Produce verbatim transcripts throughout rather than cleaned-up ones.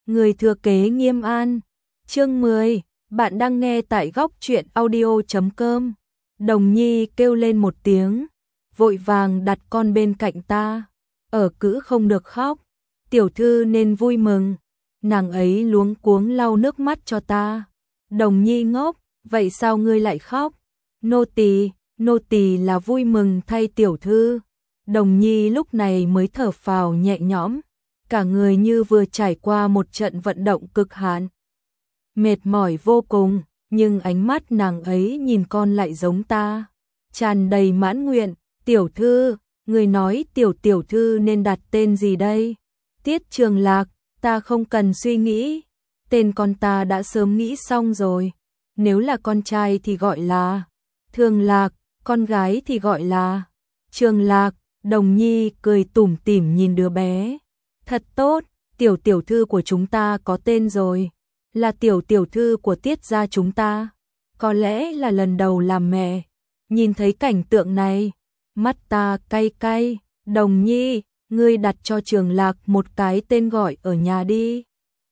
Người thừa kế Nghiêm An. Chương mười, bạn đang nghe tại góc truyện audio chấm com. Đồng Nhi kêu lên một tiếng, vội vàng đặt con bên cạnh ta. Ở cữ không được khóc, tiểu thư nên vui mừng. Nàng ấy luống cuống lau nước mắt cho ta. Đồng Nhi ngốc, vậy sao ngươi lại khóc? Nô tỳ, nô tỳ là vui mừng thay tiểu thư. Đồng Nhi lúc này mới thở phào nhẹ nhõm, cả người như vừa trải qua một trận vận động cực hạn. Mệt mỏi vô cùng, nhưng ánh mắt nàng ấy nhìn con lại giống ta, tràn đầy mãn nguyện. Tiểu thư, người nói tiểu tiểu thư nên đặt tên gì đây? Tiết Trường Lạc. Ta không cần suy nghĩ, tên con ta đã sớm nghĩ xong rồi. Nếu là con trai thì gọi là Thường Lạc, con gái thì gọi là Trường Lạc. Đồng Nhi cười tủm tỉm nhìn đứa bé. Thật tốt, tiểu tiểu thư của chúng ta có tên rồi, là tiểu tiểu thư của Tiết gia chúng ta. Có lẽ là lần đầu làm mẹ, nhìn thấy cảnh tượng này, mắt ta cay cay. Đồng Nhi, ngươi đặt cho Trường Lạc một cái tên gọi ở nhà đi.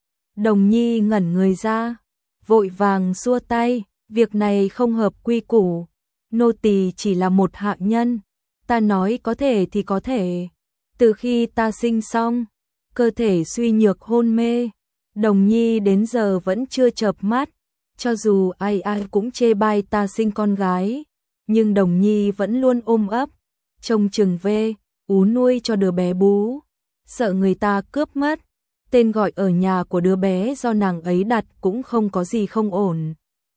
Đồng Nhi ngẩn người ra, vội vàng xua tay, việc này không hợp quy củ. Nô tỳ chỉ là một hạ nhân, ta nói có thể thì có thể. Từ khi ta sinh xong, cơ thể suy nhược hôn mê, Đồng Nhi đến giờ vẫn chưa chợp mắt. Cho dù ai ai cũng chê bai ta sinh con gái, nhưng Đồng Nhi vẫn luôn ôm ấp, trông chừng về, ú nuôi cho đứa bé bú, sợ người ta cướp mất. Tên gọi ở nhà của đứa bé do nàng ấy đặt cũng không có gì không ổn.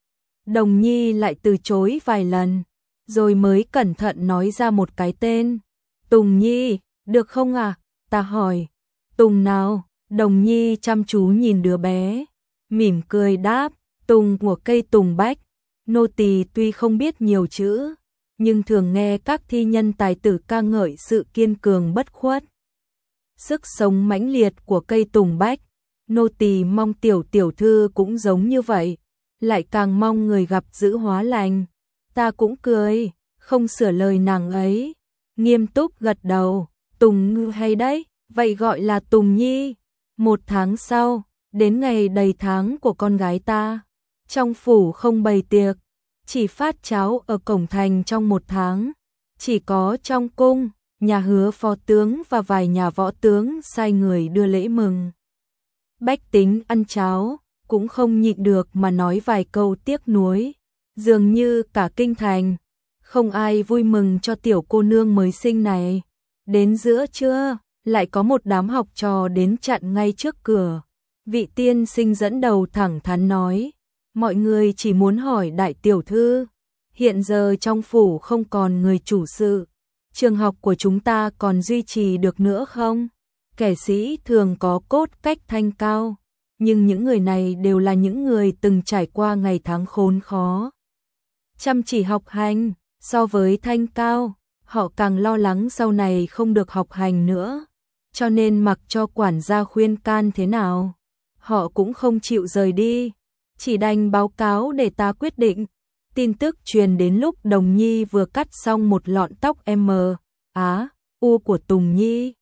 Đồng Nhi lại từ chối vài lần, rồi mới cẩn thận nói ra một cái tên. Tùng Nhi, được không à? Ta hỏi. Tùng nào? Đồng Nhi chăm chú nhìn đứa bé, mỉm cười đáp, Tùng của cây tùng bách. Nô tỳ tuy không biết nhiều chữ, nhưng thường nghe các thi nhân tài tử ca ngợi sự kiên cường bất khuất, sức sống mãnh liệt của cây tùng bách. Nô tỳ mong tiểu tiểu thư cũng giống như vậy, lại càng mong người gặp giữ hóa lành. Ta cũng cười, không sửa lời nàng ấy, nghiêm túc gật đầu. Tùng ngư hay đấy, vậy gọi là Tùng Nhi. Một tháng sau, đến ngày đầy tháng của con gái ta, trong phủ không bày tiệc, chỉ phát cháo ở cổng thành trong một tháng. Chỉ có trong cung, nhà Hứa phó tướng và vài nhà võ tướng sai người đưa lễ mừng. Bách tính ăn cháo, cũng không nhịn được mà nói vài câu tiếc nuối. Dường như cả kinh thành, không ai vui mừng cho tiểu cô nương mới sinh này. Đến giữa trưa, lại có một đám học trò đến chặn ngay trước cửa. Vị tiên sinh dẫn đầu thẳng thắn nói, mọi người chỉ muốn hỏi đại tiểu thư, hiện giờ trong phủ không còn người chủ sự, trường học của chúng ta còn duy trì được nữa không? Kẻ sĩ thường có cốt cách thanh cao, nhưng những người này đều là những người từng trải qua ngày tháng khốn khó, chăm chỉ học hành. So với thanh cao, họ càng lo lắng sau này không được học hành nữa, cho nên mặc cho quản gia khuyên can thế nào, họ cũng không chịu rời đi, chỉ đành báo cáo để ta quyết định. Tin tức truyền đến lúc Đồng Nhi vừa cắt xong một lọn tóc M, Á, U của Tùng Nhi.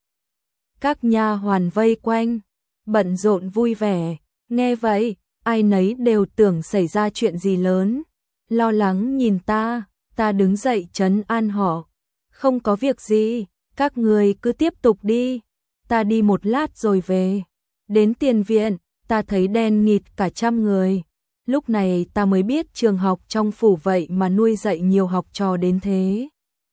Các nha hoàn vây quanh, bận rộn vui vẻ, nghe vậy, ai nấy đều tưởng xảy ra chuyện gì lớn, lo lắng nhìn ta. Ta đứng dậy trấn an họ, không có việc gì, các người cứ tiếp tục đi. Ta đi một lát rồi về. Đến tiền viện, ta thấy đen nghịt cả trăm người. Lúc này ta mới biết trường học trong phủ vậy mà nuôi dạy nhiều học trò đến thế.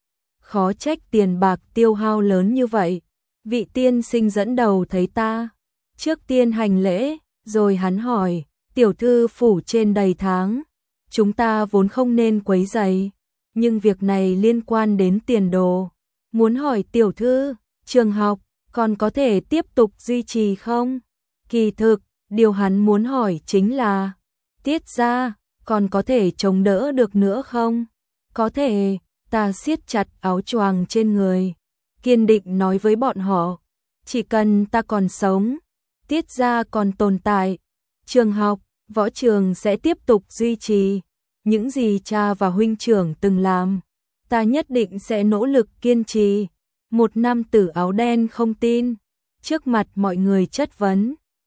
Khó trách tiền bạc tiêu hao lớn như vậy. Vị tiên sinh dẫn đầu thấy ta, trước tiên hành lễ, rồi hắn hỏi, tiểu thư phủ trên đầy tháng, chúng ta vốn không nên quấy rầy, nhưng việc này liên quan đến tiền đồ, muốn hỏi tiểu thư, trường học còn có thể tiếp tục duy trì không? Kỳ thực, điều hắn muốn hỏi chính là, Tiết gia còn có thể chống đỡ được nữa không? Có thể. Ta siết chặt áo choàng trên người, kiên định nói với bọn họ, chỉ cần ta còn sống, Tiết gia còn tồn tại, trường học, võ trường sẽ tiếp tục duy trì. Những gì cha và huynh trưởng từng làm, ta nhất định sẽ nỗ lực kiên trì. Một nam tử áo đen không tin, trước mặt mọi người chất vấn,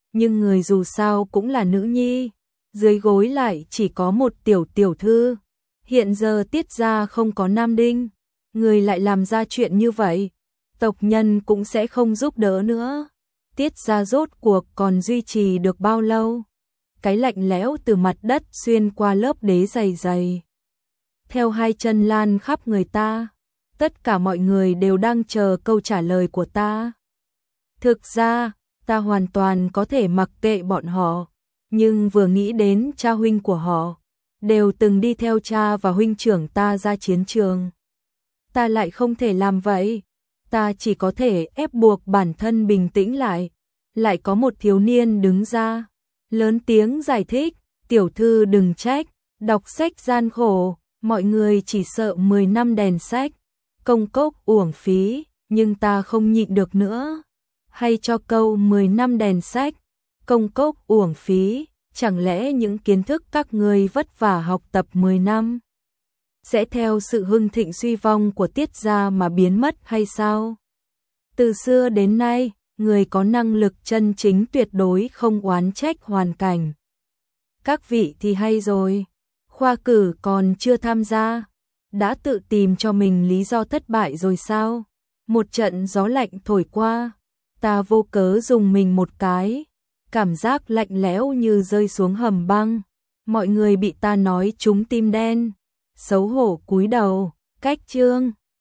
nhưng người dù sao cũng là nữ nhi, dưới gối lại chỉ có một tiểu tiểu thư. Hiện giờ Tiết gia không có nam đinh, người lại làm ra chuyện như vậy, tộc nhân cũng sẽ không giúp đỡ nữa. Tiết gia rốt cuộc còn duy trì được bao lâu? Cái lạnh lẽo từ mặt đất xuyên qua lớp đế dày dày, theo hai chân lan khắp người ta. Tất cả mọi người đều đang chờ câu trả lời của ta. Thực ra, ta hoàn toàn có thể mặc kệ bọn họ, nhưng vừa nghĩ đến cha huynh của họ, đều từng đi theo cha và huynh trưởng ta ra chiến trường. Ta lại không thể làm vậy, ta chỉ có thể ép buộc bản thân bình tĩnh lại. Lại có một thiếu niên đứng ra, lớn tiếng giải thích, tiểu thư đừng trách, đọc sách gian khổ, mọi người chỉ sợ mười năm đèn sách, công cốc uổng phí, nhưng ta không nhịn được nữa. Hay cho câu mười năm đèn sách, công cốc uổng phí, chẳng lẽ những kiến thức các người vất vả học tập mười năm sẽ theo sự hưng thịnh suy vong của Tiết gia mà biến mất hay sao? Từ xưa đến nay, người có năng lực chân chính tuyệt đối không oán trách hoàn cảnh. Các vị thì hay rồi, khoa cử còn chưa tham gia, đã tự tìm cho mình lý do thất bại rồi sao? Một trận gió lạnh thổi qua, ta vô cớ dùng mình một cái, cảm giác lạnh lẽo như rơi xuống hầm băng. Mọi người bị ta nói trúng tim đen, xấu hổ cúi đầu. Cách chương